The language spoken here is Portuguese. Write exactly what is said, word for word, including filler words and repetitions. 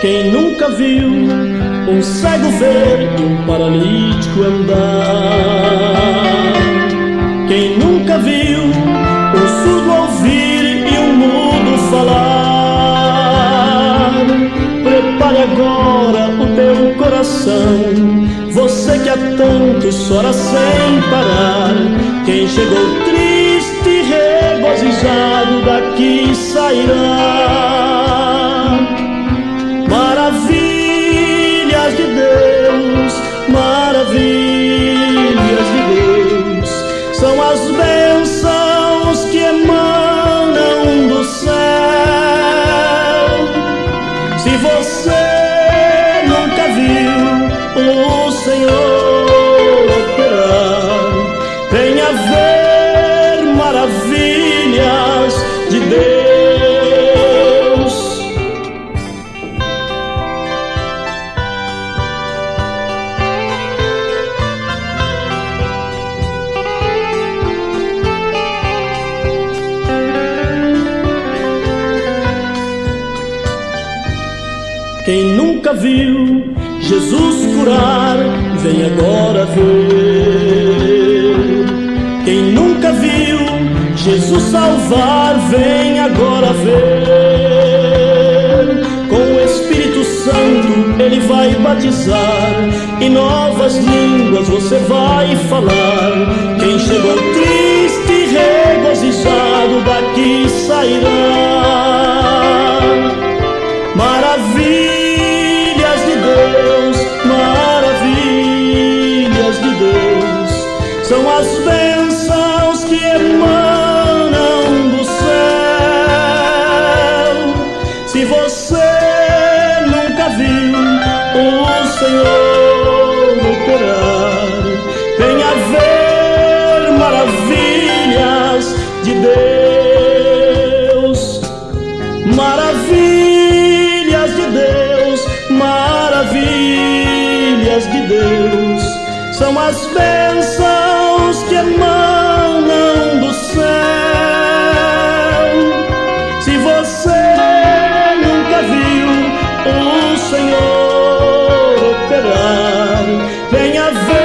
Quem nunca viu um cego ver e um paralítico andar? Quem nunca viu um surdo ouvir e um mudo falar? Prepare agora o teu coração, você que há tanto chora sem parar. Quem chegou triste e regozijado daqui sairá. Maravilhas de Deus, maravilhas de Deus, são as bênçãos que emanam do céu. Se você nunca viu o Senhor operar, venha ver maravilhas de Deus. Quem nunca viu Jesus curar, vem agora ver. Quem nunca viu Jesus salvar, vem agora ver. Com o Espírito Santo Ele vai batizar, e novas línguas você vai falar. Quem chegou triste e regozijado daqui sairá. Maravilhas de Deus, maravilhas de Deus, são as bênçãos que emanam do céu. Se você nunca viu o Senhor operar, venha ver maravilhas de Deus. Maravilhas de Deus, maravilhas de Deus, são as bênçãos que emanam do céu. Se você nunca viu o Senhor operar, venha ver